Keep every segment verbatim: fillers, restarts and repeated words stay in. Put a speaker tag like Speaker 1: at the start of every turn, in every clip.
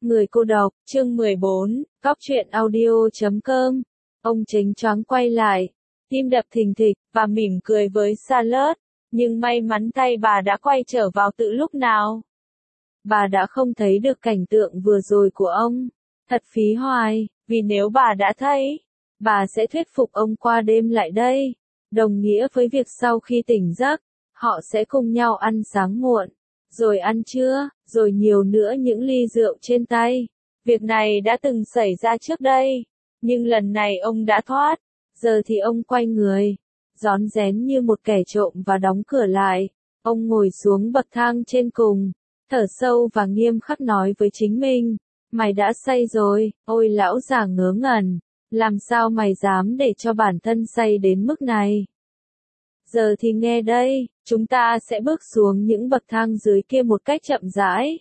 Speaker 1: Người cô độc, chương mười bốn, Góc truyện audio chấm com. Ông chếnh choáng quay lại, tim đập thình thịch, và mỉm cười với Charlotte, nhưng may mắn thay bà đã quay trở vào từ lúc nào. Bà đã không thấy được cảnh tượng vừa rồi của ông. Thật phí hoài, vì nếu bà đã thấy, bà sẽ thuyết phục ông qua đêm lại đây. Đồng nghĩa với việc sau khi tỉnh giấc, họ sẽ cùng nhau ăn sáng muộn, rồi ăn trưa, rồi nhiều nữa những ly rượu trên tay. Việc này đã từng xảy ra trước đây, nhưng lần này ông đã thoát. Giờ thì ông quay người, rón rén như một kẻ trộm và đóng cửa lại. Ông ngồi xuống bậc thang trên cùng, thở sâu và nghiêm khắc nói với chính mình, mày đã say rồi, ôi lão già ngớ ngẩn, làm sao mày dám để cho bản thân say đến mức này. Giờ thì nghe đây, chúng ta sẽ bước xuống những bậc thang dưới kia một cách chậm rãi.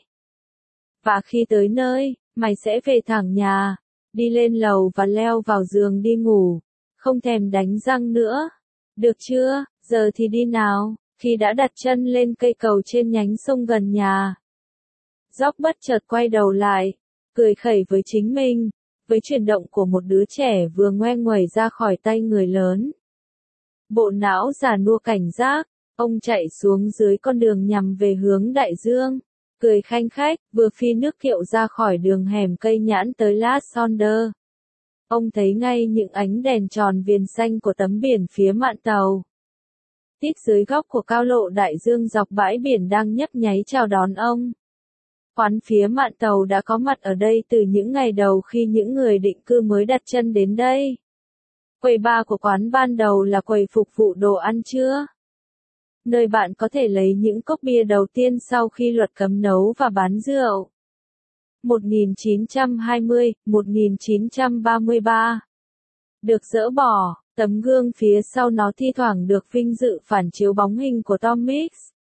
Speaker 1: Và khi tới nơi, mày sẽ về thẳng nhà, đi lên lầu và leo vào giường đi ngủ, không thèm đánh răng nữa. Được chưa, giờ thì đi nào. Khi đã đặt chân lên cây cầu trên nhánh sông gần nhà, George bất chợt quay đầu lại, cười khẩy với chính mình, với chuyển động của một đứa trẻ vừa ngoe nguẩy ra khỏi tay người lớn. Bộ não già nua cảnh giác, ông chạy xuống dưới con đường nhằm về hướng đại dương, cười khanh khách, vừa phi nước kiệu ra khỏi đường hẻm cây nhãn tới Las Sondes. Ông thấy ngay những ánh đèn tròn viền xanh của tấm biển phía mạn tàu. Tít dưới góc của cao lộ đại dương dọc bãi biển đang nhấp nháy chào đón ông. Quán phía mạn tàu đã có mặt ở đây từ những ngày đầu khi những người định cư mới đặt chân đến đây. Quầy bar của quán ban đầu là quầy phục vụ đồ ăn trưa, nơi bạn có thể lấy những cốc bia đầu tiên sau khi luật cấm nấu và bán rượu. một nghìn chín trăm hai mươi đến một nghìn chín trăm ba mươi ba. Được dỡ bỏ, tấm gương phía sau nó thi thoảng được vinh dự phản chiếu bóng hình của Tom Mix.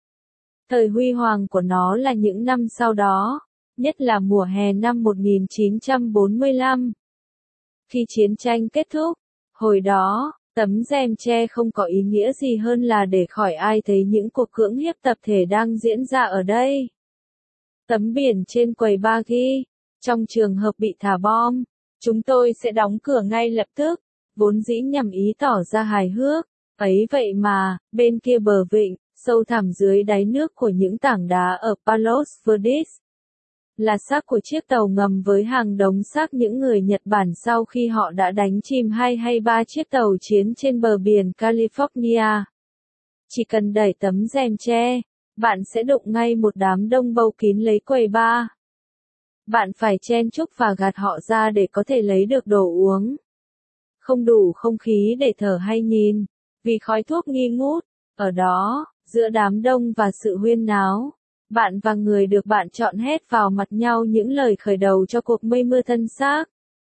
Speaker 1: Thời huy hoàng của nó là những năm sau đó, nhất là mùa hè năm một nghìn chín trăm bốn mươi lăm. Khi chiến tranh kết thúc, hồi đó, tấm rèm tre không có ý nghĩa gì hơn là để khỏi ai thấy những cuộc cưỡng hiếp tập thể đang diễn ra ở đây. Tấm biển trên quầy bar ghi, trong trường hợp bị thả bom, chúng tôi sẽ đóng cửa ngay lập tức, vốn dĩ nhằm ý tỏ ra hài hước. Ấy vậy mà, bên kia bờ vịnh, sâu thẳm dưới đáy nước của những tảng đá ở Palos Verdes, là xác của chiếc tàu ngầm với hàng đống xác những người Nhật Bản sau khi họ đã đánh chìm hai hay ba chiếc tàu chiến trên bờ biển California. Chỉ cần đẩy tấm rèm tre, bạn sẽ đụng ngay một đám đông bâu kín lấy quầy bar. Bạn phải chen chúc và gạt họ ra để có thể lấy được đồ uống. Không đủ không khí để thở hay nhìn, vì khói thuốc nghi ngút. Ở đó, giữa đám đông và sự huyên náo, bạn và người được bạn chọn hét vào mặt nhau những lời khởi đầu cho cuộc mây mưa thân xác.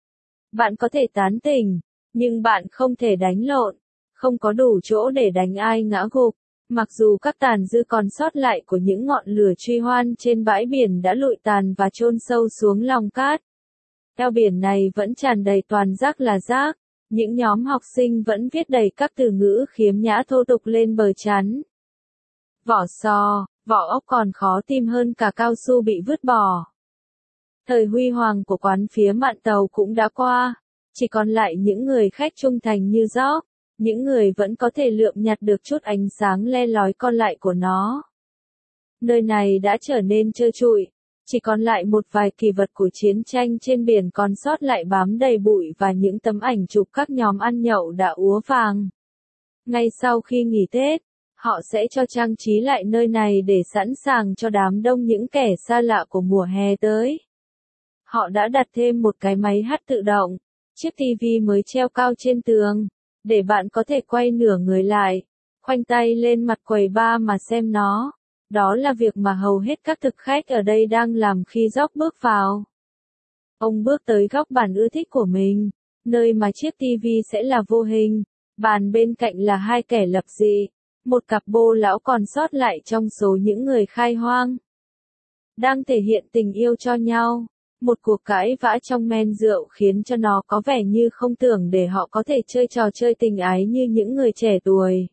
Speaker 1: Bạn có thể tán tỉnh, nhưng bạn không thể đánh lộn, không có đủ chỗ để đánh ai ngã gục. Mặc dù các tàn dư còn sót lại của những ngọn lửa truy hoan trên bãi biển đã lụi tàn và chôn sâu xuống lòng cát, eo biển này vẫn tràn đầy toàn rác là rác. Những nhóm học sinh vẫn viết đầy các từ ngữ khiếm nhã thô tục lên bờ chắn. Vỏ sò, vỏ ốc còn khó tìm hơn cả cao su bị vứt bỏ. Thời huy hoàng của quán phía mạn tàu cũng đã qua, chỉ còn lại những người khách trung thành như George, những người vẫn có thể lượm nhặt được chút ánh sáng le lói còn lại của nó. Nơi này đã trở nên trơ trụi, chỉ còn lại một vài kỷ vật của chiến tranh trên biển còn sót lại bám đầy bụi và những tấm ảnh chụp các nhóm ăn nhậu đã úa vàng. Ngay sau khi nghỉ Tết, họ sẽ cho trang trí lại nơi này để sẵn sàng cho đám đông những kẻ xa lạ của mùa hè tới. Họ đã đặt thêm một cái máy hát tự động, chiếc tivi mới treo cao trên tường, để bạn có thể quay nửa người lại, khoanh tay lên mặt quầy bar mà xem nó. Đó là việc mà hầu hết các thực khách ở đây đang làm khi George bước vào. Ông bước tới góc bàn ưa thích của mình, nơi mà chiếc tivi sẽ là vô hình. Bàn bên cạnh là hai kẻ lập dị, một cặp bô lão còn sót lại trong số những người khai hoang, đang thể hiện tình yêu cho nhau. Một cuộc cãi vã trong men rượu khiến cho nó có vẻ như không tưởng để họ có thể chơi trò chơi tình ái như những người trẻ tuổi.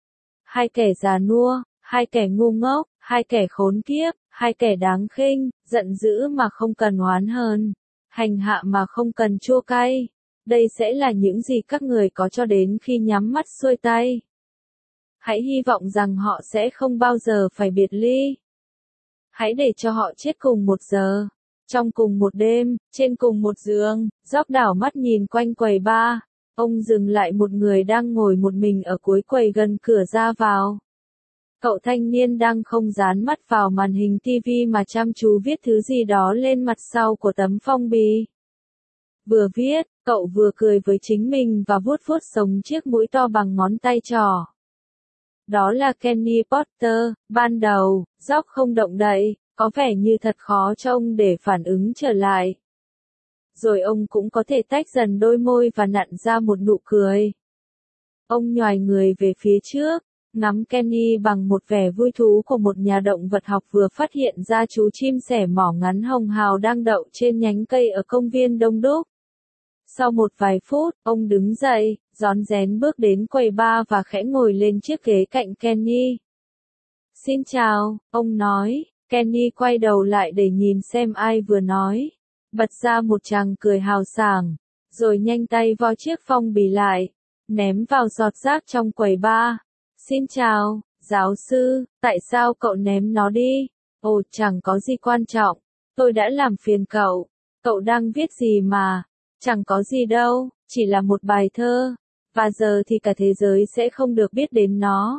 Speaker 1: Hai kẻ già nua, hai kẻ ngu ngốc, hai kẻ khốn kiếp, hai kẻ đáng khinh, giận dữ mà không cần oán hờn, hành hạ mà không cần chua cay. Đây sẽ là những gì các người có cho đến khi nhắm mắt xuôi tay. Hãy hy vọng rằng họ sẽ không bao giờ phải biệt ly. Hãy để cho họ chết cùng một giờ, trong cùng một đêm, trên cùng một giường. Dốc đảo mắt nhìn quanh quầy bar. Ông dừng lại một người đang ngồi một mình ở cuối quầy gần cửa ra vào. Cậu thanh niên đang không dán mắt vào màn hình tivi mà chăm chú viết thứ gì đó lên mặt sau của tấm phong bì. Vừa viết, cậu vừa cười với chính mình và vuốt vuốt sống chiếc mũi to bằng ngón tay trỏ. Đó là Kenny Potter. Ban đầu, Dốc không động đậy, có vẻ như thật khó cho ông để phản ứng trở lại. Rồi ông cũng có thể tách dần đôi môi và nặn ra một nụ cười. Ông nhoài người về phía trước, ngắm Kenny bằng một vẻ vui thú của một nhà động vật học vừa phát hiện ra chú chim sẻ mỏ ngắn hồng hào đang đậu trên nhánh cây ở công viên đông đúc. Sau một vài phút, ông đứng dậy, rón rén bước đến quầy bar và khẽ ngồi lên chiếc ghế cạnh Kenny. Xin chào, ông nói. Kenny quay đầu lại để nhìn xem ai vừa nói. Bật ra một tràng cười hào sảng, rồi nhanh tay vo chiếc phong bì lại, ném vào giọt rác trong quầy bar. Xin chào, giáo sư, tại sao cậu ném nó đi? Ồ, chẳng có gì quan trọng, tôi đã làm phiền cậu. Cậu đang viết gì mà? Chẳng có gì đâu, chỉ là một bài thơ, và giờ thì cả thế giới sẽ không được biết đến nó.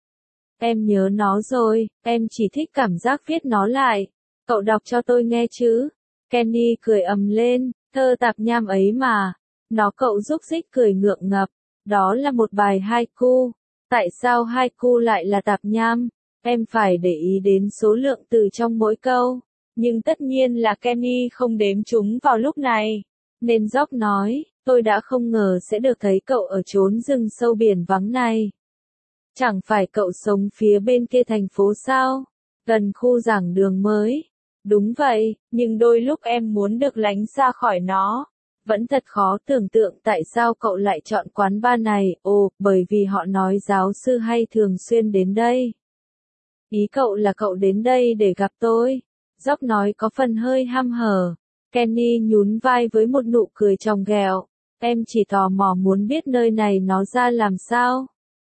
Speaker 1: Em nhớ nó rồi, em chỉ thích cảm giác viết nó lại. Cậu đọc cho tôi nghe chứ? Kenny cười ầm lên, thơ tạp nham ấy mà. Nó cậu rúc rích cười ngượng ngập. Đó là một bài haiku. Tại sao haiku lại là tạp nham? Em phải để ý đến số lượng từ trong mỗi câu. Nhưng tất nhiên là Kenny không đếm chúng vào lúc này. Nên Dốc nói, tôi đã không ngờ sẽ được thấy cậu ở chốn rừng sâu biển vắng này. Chẳng phải cậu sống phía bên kia thành phố sao? Gần khu giảng đường mới. Đúng vậy, nhưng đôi lúc em muốn được lánh xa khỏi nó. Vẫn thật khó tưởng tượng tại sao cậu lại chọn quán bar này. Ồ, bởi vì họ nói giáo sư hay thường xuyên đến đây. Ý cậu là cậu đến đây để gặp tôi. Dốc nói có phần hơi hăm hở. Kenny nhún vai với một nụ cười tròng ghẹo. Em chỉ tò mò muốn biết nơi này nó ra làm sao.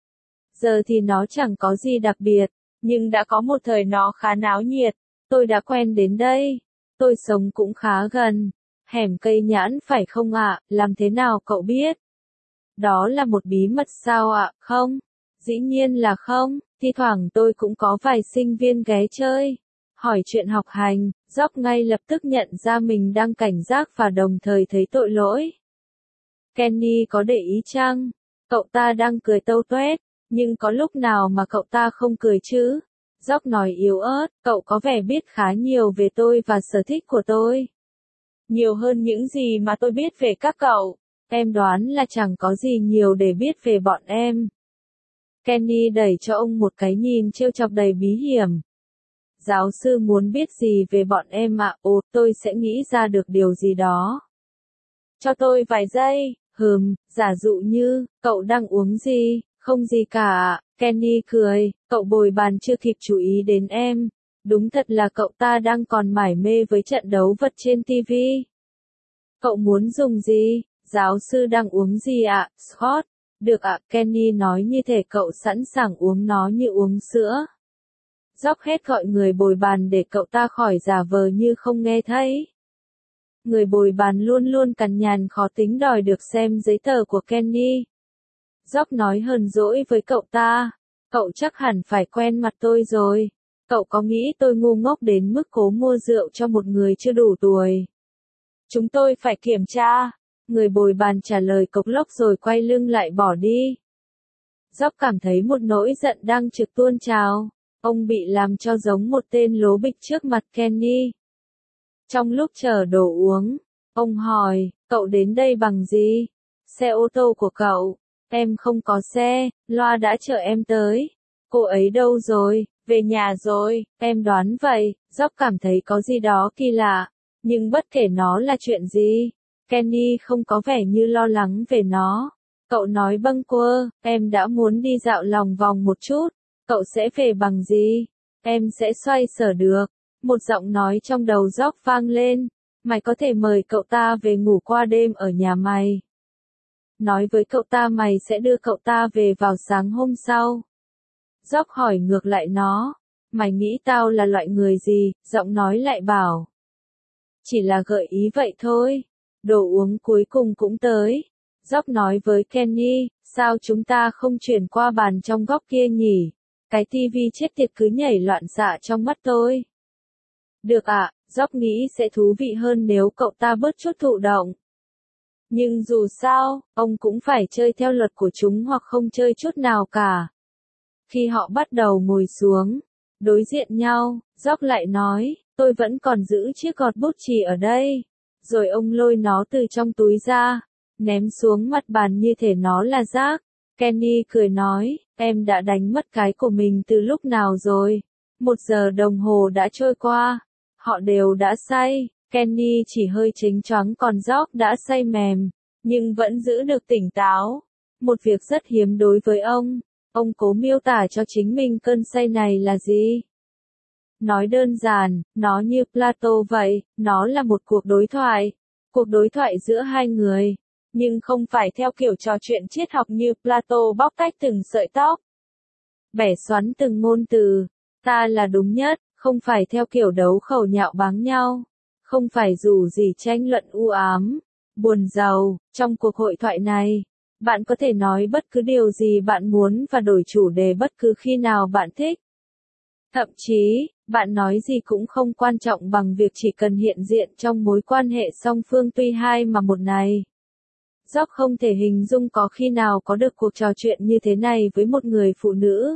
Speaker 1: Giờ thì nó chẳng có gì đặc biệt, nhưng đã có một thời nó khá náo nhiệt. Tôi đã quen đến đây. Tôi sống cũng khá gần. Hẻm cây nhãn phải không ạ? Làm thế nào cậu biết? Đó là một bí mật sao ạ? Không? Dĩ nhiên là không. Thi thoảng tôi cũng có vài sinh viên ghé chơi. Hỏi chuyện học hành, Dốc ngay lập tức nhận ra mình đang cảnh giác và đồng thời thấy tội lỗi. Kenny có để ý chăng? Cậu ta đang cười tâu tuét, nhưng có lúc nào mà cậu ta không cười chứ? Dốc nói yếu ớt, cậu có vẻ biết khá nhiều về tôi và sở thích của tôi. Nhiều hơn những gì mà tôi biết về các cậu. Em đoán là chẳng có gì nhiều để biết về bọn em. Kenny đẩy cho ông một cái nhìn trêu chọc đầy bí hiểm. Giáo sư muốn biết gì về bọn em ạ? Ồ, tôi sẽ nghĩ ra được điều gì đó. Cho tôi vài giây. Hừm, giả dụ như, cậu đang uống gì? Không gì cả. Kenny cười, cậu bồi bàn chưa kịp chú ý đến em. Đúng thật là cậu ta đang còn mải mê với trận đấu vật trên ti vi. Cậu muốn dùng gì? Giáo sư đang uống gì ạ? Scott. Được ạ, Kenny nói như thể cậu sẵn sàng uống nó như uống sữa. Dốc hết gọi người bồi bàn để cậu ta khỏi giả vờ như không nghe thấy. Người bồi bàn luôn luôn cằn nhằn khó tính đòi được xem giấy tờ của Kenny. Dốc nói hờn dỗi với cậu ta. Cậu chắc hẳn phải quen mặt tôi rồi. Cậu có nghĩ tôi ngu ngốc đến mức cố mua rượu cho một người chưa đủ tuổi? Chúng tôi phải kiểm tra. Người bồi bàn trả lời cộc lốc rồi quay lưng lại bỏ đi. Dốc cảm thấy một nỗi giận đang trực tuôn trào. Ông bị làm cho giống một tên lố bịch trước mặt Kenny. Trong lúc chờ đồ uống, ông hỏi, cậu đến đây bằng gì? Xe ô tô của cậu. Em không có xe, loa đã chở em tới. Cô ấy đâu rồi? Về nhà rồi, em đoán vậy. Dốc cảm thấy có gì đó kỳ lạ. Nhưng bất kể nó là chuyện gì, Kenny không có vẻ như lo lắng về nó. Cậu nói bâng quơ, em đã muốn đi dạo lòng vòng một chút. Cậu sẽ về bằng gì? Em sẽ xoay sở được. Một giọng nói trong đầu George vang lên, mày có thể mời cậu ta về ngủ qua đêm ở nhà mày. Nói với cậu ta mày sẽ đưa cậu ta về vào sáng hôm sau. George hỏi ngược lại nó, mày nghĩ tao là loại người gì, giọng nói lại bảo. Chỉ là gợi ý vậy thôi, đồ uống cuối cùng cũng tới. George nói với Kenny, sao chúng ta không chuyển qua bàn trong góc kia nhỉ? Cái tivi chết tiệt cứ nhảy loạn xạ trong mắt tôi. Được ạ, à, George nghĩ sẽ thú vị hơn nếu cậu ta bớt chút thụ động. Nhưng dù sao, ông cũng phải chơi theo luật của chúng hoặc không chơi chút nào cả. Khi họ bắt đầu ngồi xuống, đối diện nhau, George lại nói, tôi vẫn còn giữ chiếc gọt bút chì ở đây. Rồi ông lôi nó từ trong túi ra, ném xuống mặt bàn như thể nó là rác. Kenny cười nói, em đã đánh mất cái của mình từ lúc nào rồi? Một giờ đồng hồ đã trôi qua. Họ đều đã say, Kenny chỉ hơi chếnh choáng còn George đã say mềm, nhưng vẫn giữ được tỉnh táo. Một việc rất hiếm đối với ông. Ông cố miêu tả cho chính mình cơn say này là gì? Nói đơn giản, nó như Plato vậy, nó là một cuộc đối thoại. Cuộc đối thoại giữa hai người. Nhưng không phải theo kiểu trò chuyện triết học như Plato bóc tách từng sợi tóc. Bẻ xoắn từng ngôn từ. Ta là đúng nhất, không phải theo kiểu đấu khẩu nhạo báng nhau. Không phải dù gì tranh luận u ám, buồn rầu. Trong cuộc hội thoại này, bạn có thể nói bất cứ điều gì bạn muốn và đổi chủ đề bất cứ khi nào bạn thích. Thậm chí, bạn nói gì cũng không quan trọng bằng việc chỉ cần hiện diện trong mối quan hệ song phương tuy hai mà một này. George không thể hình dung có khi nào có được cuộc trò chuyện như thế này với một người phụ nữ.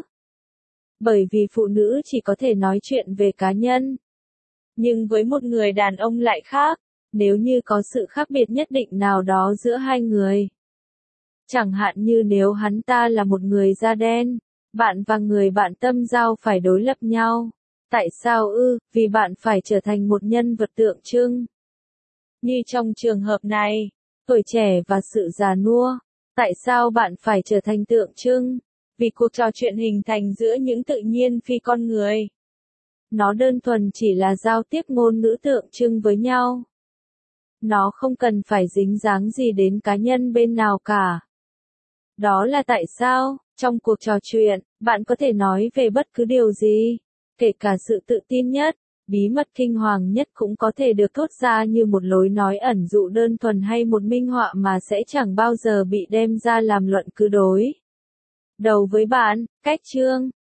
Speaker 1: Bởi vì phụ nữ chỉ có thể nói chuyện về cá nhân. Nhưng với một người đàn ông lại khác, nếu như có sự khác biệt nhất định nào đó giữa hai người. Chẳng hạn như nếu hắn ta là một người da đen, bạn và người bạn tâm giao phải đối lập nhau. Tại sao ư? Vì bạn phải trở thành một nhân vật tượng trưng. Như trong trường hợp này, tuổi trẻ và sự già nua. Tại sao bạn phải trở thành tượng trưng? Vì cuộc trò chuyện hình thành giữa những tự nhiên phi con người. Nó đơn thuần chỉ là giao tiếp ngôn ngữ tượng trưng với nhau. Nó không cần phải dính dáng gì đến cá nhân bên nào cả. Đó là tại sao, trong cuộc trò chuyện, bạn có thể nói về bất cứ điều gì, kể cả sự tự tin nhất, bí mật kinh hoàng nhất cũng có thể được thốt ra như một lối nói ẩn dụ đơn thuần hay một minh họa mà sẽ chẳng bao giờ bị đem ra làm luận cứ đối đầu với bạn. Cách chương